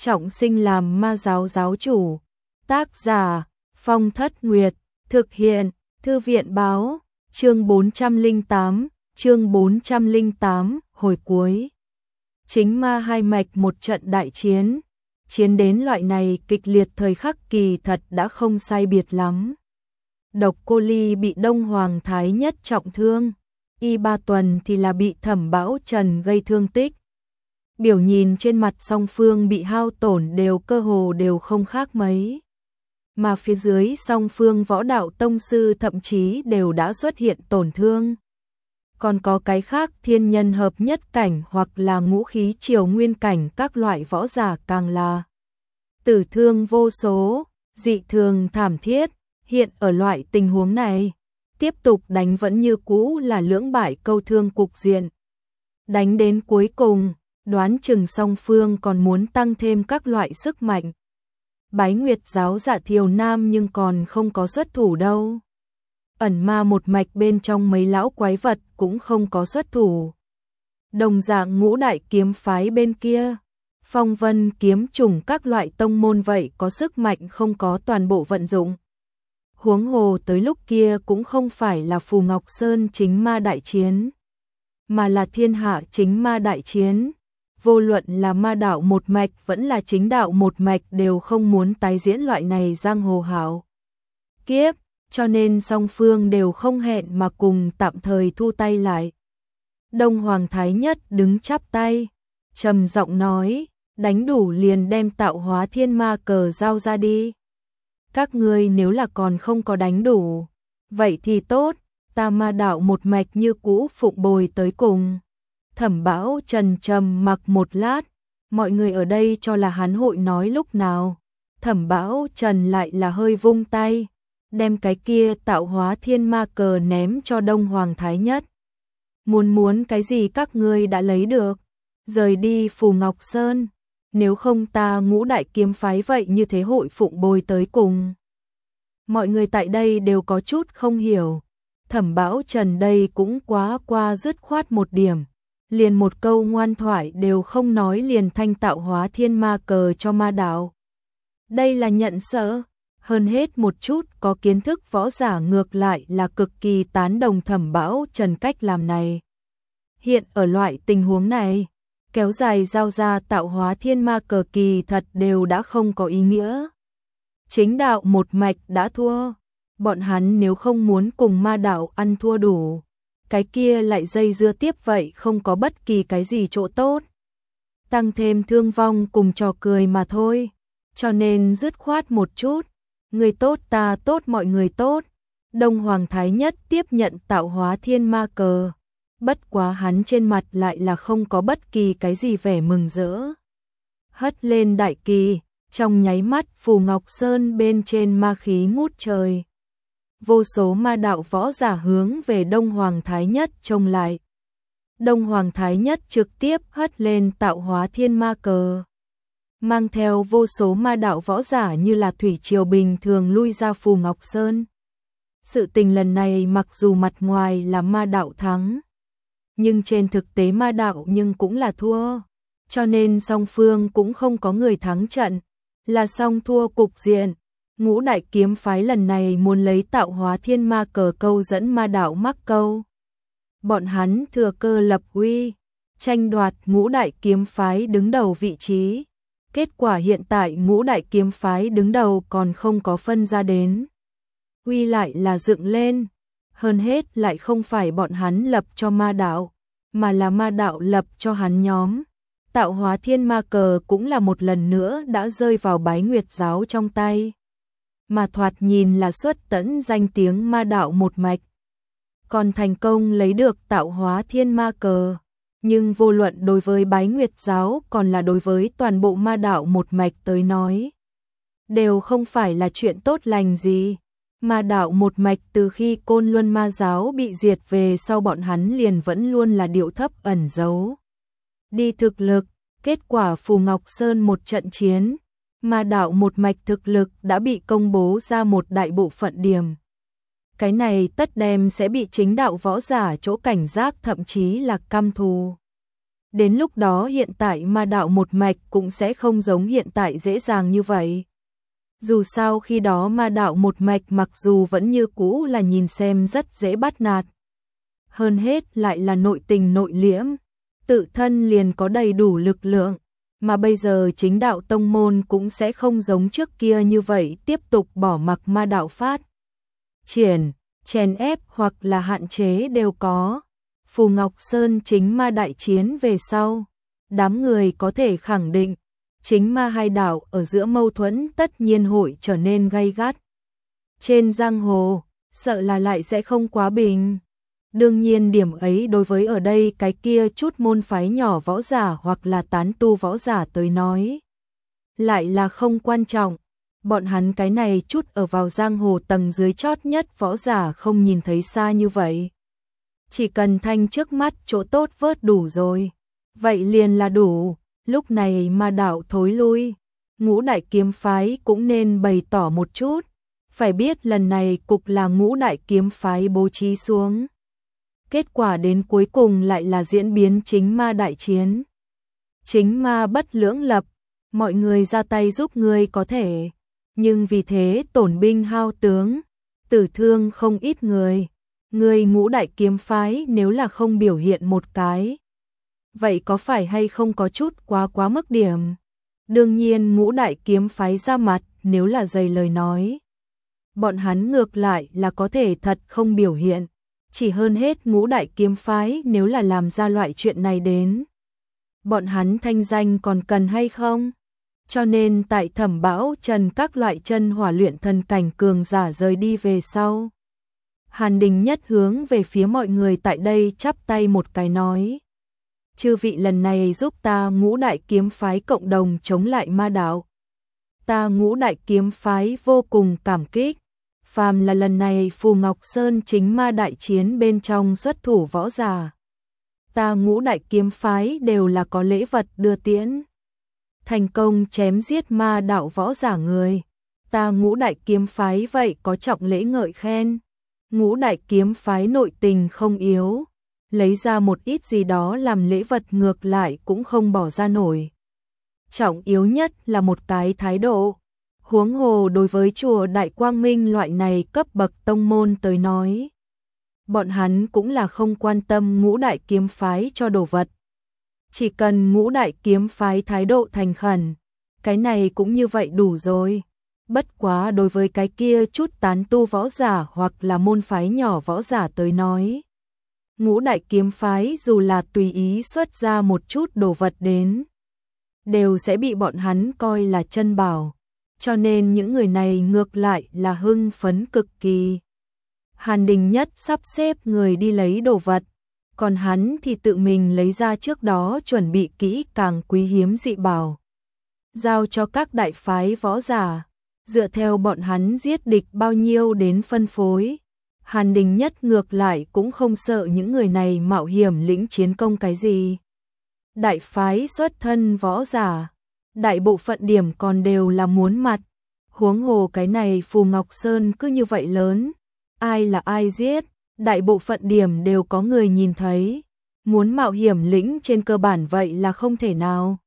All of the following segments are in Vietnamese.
trọng sinh làm ma giáo giáo chủ. Tác giả Phong Thất Nguyệt, thực hiện Thư viện báo, chương 408, hồi cuối. Chính ma hai mạch một trận đại chiến. Chiến đến loại này kịch liệt thời khắc kỳ thật đã không sai biệt lắm. Độc Cô Ly bị Đông Hoàng Thái Nhất trọng thương, Y Ba Tuần thì là bị Thẩm Bão Trần gây thương tích. Biểu nhìn trên mặt song phương bị hao tổn đều cơ hồ đều không khác mấy. Mà phía dưới song phương võ đạo tông sư thậm chí đều đã xuất hiện tổn thương. Còn có cái khác thiên nhân hợp nhất cảnh hoặc là ngũ khí triều nguyên cảnh, các loại võ giả càng là tử thương vô số, dị thường thảm thiết. Hiện ở loại tình huống này, tiếp tục đánh vẫn như cũ là lưỡng bại câu thương cục diện. Đánh đến cuối cùng, đoán chừng song phương còn muốn tăng thêm các loại sức mạnh. Bái Nguyệt giáo Dạ Thiều Nam nhưng còn không có xuất thủ đâu. Ẩn ma một mạch bên trong mấy lão quái vật cũng không có xuất thủ. Đồng dạng Ngũ Đại kiếm phái bên kia, Phong Vân kiếm chủng các loại tông môn vậy có sức mạnh không có toàn bộ vận dụng. Huống hồ tới lúc kia cũng không phải là Phù Ngọc Sơn chính ma đại chiến, mà là thiên hạ chính ma đại chiến. Vô luận là ma đạo một mạch vẫn là chính đạo một mạch đều không muốn tái diễn loại này giang hồ hảo kiếp, cho nên song phương đều không hẹn mà cùng tạm thời thu tay lại. Đông Hoàng Thái Nhất đứng chắp tay, trầm giọng nói, đánh đủ liền đem Tạo Hóa Thiên Ma cờ giao ra đi. Các ngươi nếu là còn không có đánh đủ, vậy thì tốt, ta ma đạo một mạch như cũ phụng bồi tới cùng. Thẩm Bão Trần trầm mặc một lát, mọi người ở đây cho là hắn hội nói lúc nào. Thẩm Bão Trần lại là hơi vung tay, đem cái kia Tạo Hóa Thiên Ma cờ ném cho Đông Hoàng Thái Nhất. Muốn cái gì các ngươi đã lấy được, rời đi Phù Ngọc Sơn, nếu không ta Ngũ Đại kiếm phái vậy như thế hội phụng bồi tới cùng. Mọi người tại đây đều có chút không hiểu, Thẩm Bão Trần đây cũng quá qua dứt khoát một điểm. Liền một câu ngoan thoại đều không nói liền thanh Tạo Hóa Thiên Ma cờ cho ma đạo. Đây là nhận sợ, hơn hết một chút có kiến thức võ giả ngược lại là cực kỳ tán đồng Thẩm Bão Trần cách làm này. Hiện ở loại tình huống này, kéo dài giao ra Tạo Hóa Thiên Ma cờ kỳ thật đều đã không có ý nghĩa. Chính đạo một mạch đã thua, bọn hắn nếu không muốn cùng ma đạo ăn thua đủ, cái kia lại dây dưa tiếp vậy không có bất kỳ cái gì chỗ tốt. Tăng thêm thương vong cùng trò cười mà thôi, cho nên dứt khoát một chút, người tốt ta tốt mọi người tốt. Đông Hoàng Thái Nhất tiếp nhận Tạo Hóa Thiên Ma cờ, bất quá hắn trên mặt lại là không có bất kỳ cái gì vẻ mừng rỡ. Hất lên đại kỳ, trong nháy mắt Phù Ngọc Sơn bên trên ma khí ngút trời. Vô số ma đạo võ giả hướng về Đông Hoàng Thái Nhất trông lại. Đông Hoàng Thái Nhất trực tiếp hất lên Tạo Hóa Thiên Ma cờ, mang theo vô số ma đạo võ giả như là thủy triều bình thường lui ra Phù Ngọc Sơn. Sự tình lần này mặc dù mặt ngoài là ma đạo thắng, nhưng trên thực tế ma đạo nhưng cũng là thua, cho nên song phương cũng không có người thắng trận, là song thua cục diện. Ngũ Đại kiếm phái lần này muốn lấy Tạo Hóa Thiên Ma cờ câu dẫn ma đạo mắc câu. Bọn hắn thừa cơ lập uy, tranh đoạt Ngũ Đại kiếm phái đứng đầu vị trí. Kết quả hiện tại Ngũ Đại kiếm phái đứng đầu còn không có phân ra đến. Uy lại là dựng lên, hơn hết lại không phải bọn hắn lập cho ma đạo, mà là ma đạo lập cho hắn nhóm. Tạo Hóa Thiên Ma cờ cũng là một lần nữa đã rơi vào Bái Nguyệt giáo trong tay, mà thoạt nhìn là xuất tẫn danh tiếng ma đạo một mạch. Còn thành công lấy được Tạo Hóa Thiên Ma cờ, nhưng vô luận đối với Bái Nguyệt giáo còn là đối với toàn bộ ma đạo một mạch tới nói, đều không phải là chuyện tốt lành gì. Ma đạo một mạch từ khi Côn Luân ma giáo bị diệt về sau bọn hắn liền vẫn luôn là điệu thấp ẩn giấu đi thực lực. Kết quả Phù Ngọc Sơn một trận chiến, ma đạo một mạch thực lực đã bị công bố ra một đại bộ phận điểm. Cái này tất đem sẽ bị chính đạo võ giả chỗ cảnh giác thậm chí là căm thù. Đến lúc đó hiện tại ma đạo một mạch cũng sẽ không giống hiện tại dễ dàng như vậy. Dù sao khi đó ma đạo một mạch mặc dù vẫn như cũ là nhìn xem rất dễ bắt nạt. Hơn hết lại là nội tình nội liễm, tự thân liền có đầy đủ lực lượng, mà bây giờ chính đạo tông môn cũng sẽ không giống trước kia như vậy tiếp tục bỏ mặc ma đạo phát triển, chèn ép hoặc là hạn chế đều có. Phù Ngọc Sơn chính ma đại chiến về sau, đám người có thể khẳng định, chính ma hai đạo ở giữa mâu thuẫn tất nhiên hội trở nên gay gắt. Trên giang hồ, sợ là lại sẽ không quá bình. Đương nhiên điểm ấy đối với ở đây cái kia chút môn phái nhỏ võ giả hoặc là tán tu võ giả tới nói, lại là không quan trọng. Bọn hắn cái này chút ở vào giang hồ tầng dưới chót nhất võ giả không nhìn thấy xa như vậy. Chỉ cần thanh trước mắt chỗ tốt vớt đủ rồi, vậy liền là đủ. Lúc này ma đạo thối lui, Ngũ đại kiếm phái cũng nên bày tỏ một chút. Phải biết lần này cục là Ngũ đại kiếm phái bố trí xuống. Kết quả đến cuối cùng lại là diễn biến chính ma đại chiến. Chính ma bất lưỡng lập, mọi người ra tay giúp người có thể, nhưng vì thế tổn binh hao tướng, tử thương không ít người. Người Ngũ đại kiếm phái nếu là không biểu hiện một cái, vậy có phải hay không có chút quá mức điểm? Đương nhiên Ngũ đại kiếm phái ra mặt nếu là dày lời nói, bọn hắn ngược lại là có thể thật không biểu hiện. Chỉ hơn hết Ngũ đại kiếm phái nếu là làm ra loại chuyện này đến, bọn hắn thanh danh còn cần hay không? Cho nên tại Thẩm Bão Trần các loại chân hỏa luyện thần cảnh cường giả rời đi về sau, Hàn Đình Nhất hướng về phía mọi người tại đây chắp tay một cái nói: chư vị lần này giúp ta Ngũ đại kiếm phái cộng đồng chống lại ma đạo. Ta Ngũ đại kiếm phái vô cùng cảm kích. Phàm là lần này Phù Ngọc Sơn chính ma đại chiến bên trong xuất thủ võ giả, ta Ngũ đại kiếm phái đều là có lễ vật đưa tiễn. Thành công chém giết ma đạo võ giả người, ta Ngũ đại kiếm phái vậy có trọng lễ ngợi khen. Ngũ đại kiếm phái nội tình không yếu, lấy ra một ít gì đó làm lễ vật ngược lại cũng không bỏ ra nổi. Trọng yếu nhất là một cái thái độ. Huống hồ đối với chùa Đại Quang Minh loại này cấp bậc tông môn tới nói, bọn hắn cũng là không quan tâm Ngũ đại kiếm phái cho đồ vật. Chỉ cần Ngũ đại kiếm phái thái độ thành khẩn, cái này cũng như vậy đủ rồi. Bất quá đối với cái kia chút tán tu võ giả hoặc là môn phái nhỏ võ giả tới nói, Ngũ đại kiếm phái dù là tùy ý xuất ra một chút đồ vật đến, đều sẽ bị bọn hắn coi là chân bảo. Cho nên những người này ngược lại là hưng phấn cực kỳ. Hàn Đình Nhất sắp xếp người đi lấy đồ vật, còn hắn thì tự mình lấy ra trước đó chuẩn bị kỹ càng quý hiếm dị bảo, giao cho các đại phái võ giả, dựa theo bọn hắn giết địch bao nhiêu đến phân phối. Hàn Đình Nhất ngược lại cũng không sợ những người này mạo hiểm lĩnh chiến công cái gì. Đại phái xuất thân võ giả, đại bộ phận điểm còn đều là muốn mặt. Huống hồ cái này Phù Ngọc Sơn cứ như vậy lớn, ai là ai giết, đại bộ phận điểm đều có người nhìn thấy. Muốn mạo hiểm lĩnh trên cơ bản vậy là không thể nào.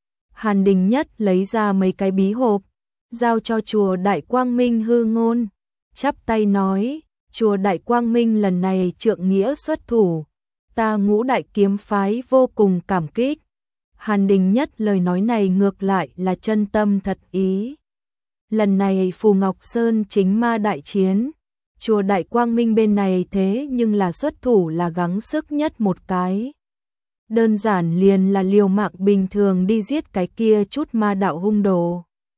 Hàn Đình Nhất lấy ra mấy cái bí hộp, giao cho chùa Đại Quang Minh hư ngôn, chắp tay nói: chùa Đại Quang Minh lần này trượng nghĩa xuất thủ, ta Ngũ đại kiếm phái vô cùng cảm kích. Hàn Đình Nhất lời nói này ngược lại là chân tâm thật ý. Lần này Phù Ngọc Sơn chính ma đại chiến, chùa Đại Quang Minh bên này thế nhưng là xuất thủ là gắng sức nhất một cái. Đơn giản liền là liều mạng bình thường đi giết cái kia chút ma đạo hung đồ.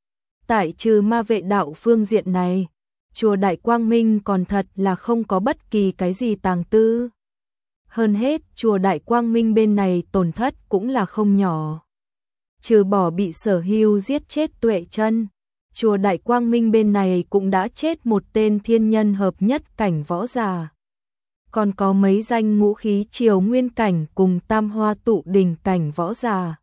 Tại trừ ma vệ đạo phương diện này, chùa Đại Quang Minh còn thật là không có bất kỳ cái gì tàng tư. Hơn hết, chùa Đại Quang Minh bên này tổn thất cũng là không nhỏ. Trừ bỏ bị Sở Hưu giết chết Tuệ Chân, chùa Đại Quang Minh bên này cũng đã chết một tên thiên nhân hợp nhất cảnh võ giả. Còn có mấy danh ngũ khí triều nguyên cảnh cùng tam hoa tụ đỉnh cảnh võ giả.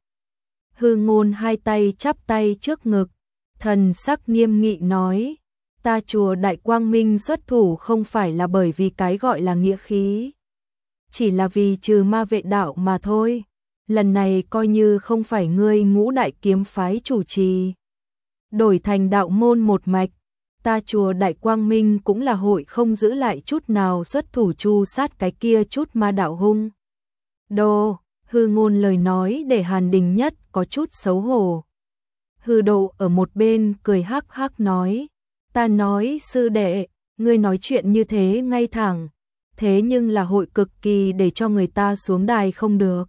Hư ngôn hai tay chắp tay trước ngực, thần sắc nghiêm nghị nói: ta chùa Đại Quang Minh xuất thủ không phải là bởi vì cái gọi là nghĩa khí, chỉ là vì trừ ma vệ đạo mà thôi. lần này coi như không phải ngươi Ngũ Đại kiếm phái chủ trì, đổi thành đạo môn một mạch, ta chùa Đại Quang Minh cũng là hội không giữ lại chút nào xuất thủ chu sát cái kia chút ma đạo hung. Đô, Hư Ngôn lời nói để Hàn Đình Nhất có chút xấu hổ. Hư Độ ở một bên cười hắc hắc nói, ta nói sư đệ, ngươi nói chuyện như thế ngay thẳng, thế nhưng là hội cực kỳ để cho người ta xuống đài không được.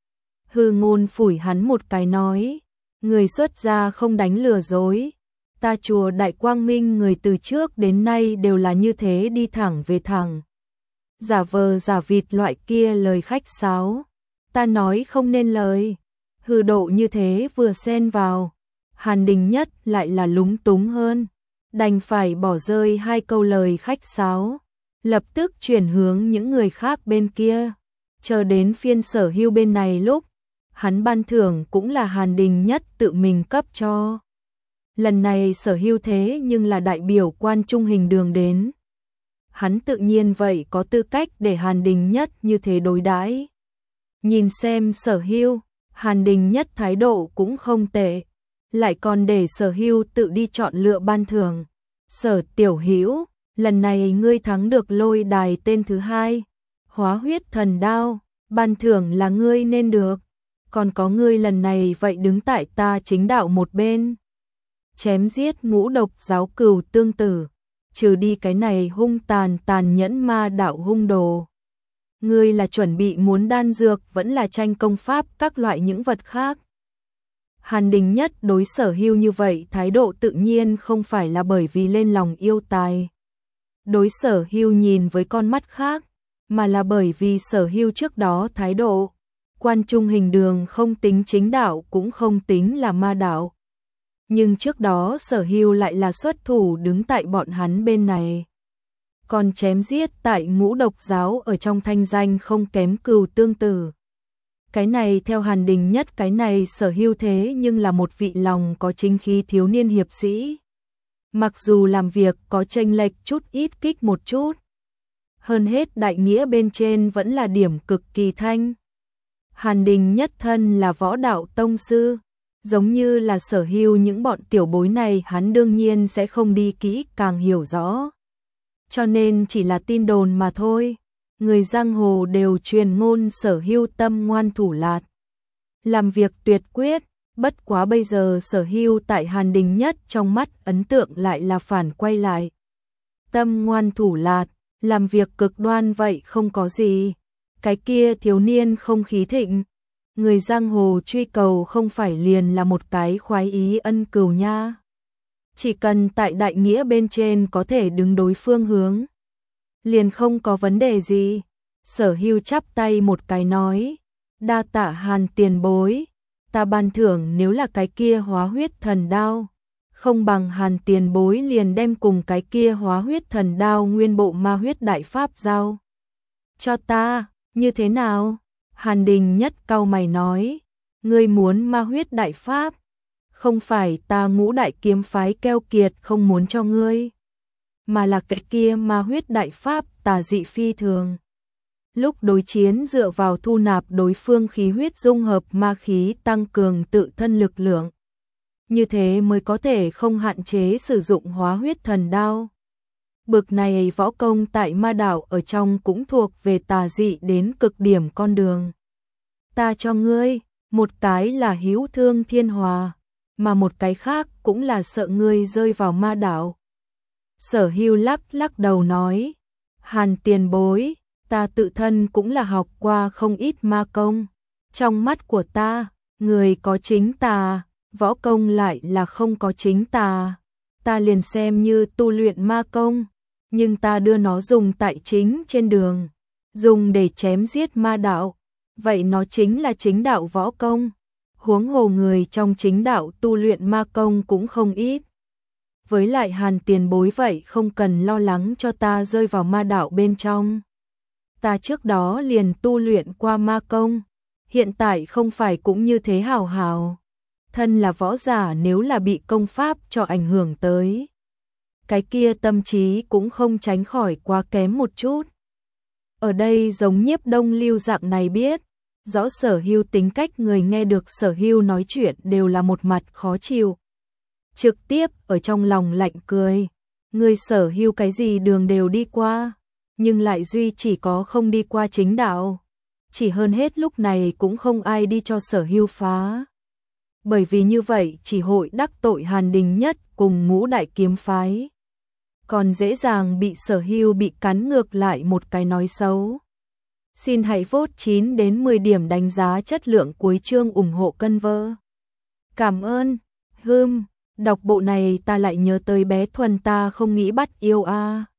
Hư Ngôn phủi hắn một cái nói, người xuất gia không đánh lừa dối, ta chùa Đại Quang Minh người từ trước đến nay đều là như thế, đi thẳng về thẳng. Giả vờ giả vịt loại kia lời khách sáo, ta nói không nên lời. Hư Độ như thế vừa xen vào, Hàn Đình Nhất lại là lúng túng hơn, đành phải bỏ rơi hai câu lời khách sáo, lập tức chuyển hướng những người khác bên kia. Chờ đến phiên Sở Hưu bên này lúc, hắn ban thưởng cũng là Hàn Đình Nhất tự mình cấp cho. Lần này Sở Hưu thế nhưng là đại biểu Quan Trung Hình Đường đến, hắn tự nhiên vậy có tư cách để Hàn Đình Nhất như thế đối đãi. Nhìn xem Sở Hưu, Hàn Đình Nhất thái độ cũng không tệ, lại còn để Sở Hưu tự đi chọn lựa ban thưởng. Sở Tiểu Hữu, lần này ngươi thắng được lôi đài tên thứ 2, Hóa Huyết Thần Đao, ban thưởng là ngươi nên được. Còn có ngươi lần này vậy đứng tại ta chính đạo một bên, chém giết ngũ độc giáo cừu tương tử, trừ đi cái này hung tàn nhẫn ma đạo hung đồ. Ngươi là chuẩn bị muốn đan dược vẫn là tranh công pháp các loại những vật khác. Hàn Đình Nhất đối Sở Hưu như vậy thái độ tự nhiên không phải là bởi vì lên lòng yêu tài, đối Sở Hưu nhìn với con mắt khác, mà là bởi vì Sở Hưu trước đó thái độ. Quan Trung Hình Đường không tính chính đạo cũng không tính là ma đạo, nhưng trước đó Sở Hưu lại là xuất thủ đứng tại bọn hắn bên này, còn chém giết tại ngũ độc giáo ở trong thanh danh không kém cừu tương tử. Cái này theo Hàn Đình Nhất cái này Sở Hưu thế nhưng là một vị lòng có chính khí thiếu niên hiệp sĩ. Mặc dù làm việc có chênh lệch chút ít kích một chút, hơn hết đại nghĩa bên trên vẫn là điểm cực kỳ thanh. Hàn Đình Nhất thân là võ đạo tông sư, giống như là Sở Hưu những bọn tiểu bối này hắn đương nhiên sẽ không đi kỹ càng hiểu rõ. Cho nên chỉ là tin đồn mà thôi. Người giang hồ đều truyền ngôn Sở Hưu tâm ngoan thủ lạt, làm việc tuyệt quyết, bất quá bây giờ Sở Hưu tại Hàn Đình Nhất trong mắt ấn tượng lại là phản quay lại. Tâm ngoan thủ lạt, làm việc cực đoan vậy không có gì. Cái kia thiếu niên không khí thịnh, người giang hồ truy cầu không phải liền là một cái khoái ý ân cừu nha. Chỉ cần tại đại nghĩa bên trên có thể đứng đối phương hướng, liền không có vấn đề gì. Sở Hưu chắp tay một cái nói, đa tạ Hàn tiền bối, ta ban thưởng nếu là cái kia Hóa Huyết Thần Đao, không bằng Hàn tiền bối liền đem cùng cái kia Hóa Huyết Thần Đao nguyên bộ ma huyết đại pháp giao cho ta, như thế nào? Hàn Đình Nhất cau mày nói, ngươi muốn ma huyết đại pháp, không phải ta Ngũ Đại kiếm phái keo kiệt không muốn cho ngươi, mà là cái kia ma huyết đại pháp tà dị phi thường. Lúc đối chiến dựa vào thu nạp đối phương khí huyết dung hợp ma khí tăng cường tự thân lực lượng, như thế mới có thể không hạn chế sử dụng Hóa Huyết Thần Đao. Bực này võ công tại ma đạo ở trong cũng thuộc về tà dị đến cực điểm con đường. Ta cho ngươi, một cái là hữu thương thiên hòa, mà một cái khác cũng là sợ ngươi rơi vào ma đạo. Sở Hưu lắc đầu nói, Hàn tiền bối, ta tự thân cũng là học qua không ít ma công. Trong mắt của ta, người có chính tà, võ công lại là không có chính tà. Ta liền xem như tu luyện ma công, nhưng ta đưa nó dùng tại chính trên đường, dùng để chém giết ma đạo, vậy nó chính là chính đạo võ công. Huống hồ người trong chính đạo tu luyện ma công cũng không ít. Với lại Hàn tiền bối vậy không cần lo lắng cho ta rơi vào ma đạo bên trong. Ta trước đó liền tu luyện qua ma công, hiện tại không phải cũng như thế hào hào. Thân là võ giả nếu là bị công pháp cho ảnh hưởng tới, cái kia tâm trí cũng không tránh khỏi quá kém một chút. Ở đây giống Nhiếp Đông Lưu dạng này biết, Rõ Sở Hưu tính cách người nghe được Sở Hưu nói chuyện đều là một mặt khó chịu. Trực tiếp ở trong lòng lạnh cười. Người Sở Hưu cái gì đường đều đi qua, nhưng lại duy chỉ có không đi qua chính đạo. Chỉ hơn hết lúc này cũng không ai đi cho Sở Hưu phá. Bởi vì như vậy chỉ hội đắc tội Hàn Đình Nhất cùng Ngũ Đại Kiếm Phái. Còn dễ dàng bị Sở Hưu bị cắn ngược lại một cái nói xấu. Xin hãy vote 9 đến 10 điểm đánh giá chất lượng cuối chương ủng hộ cân vơ. Cảm ơn. Đọc bộ này ta lại nhớ tới bé Thuần ta không nghĩ bắt yêu a.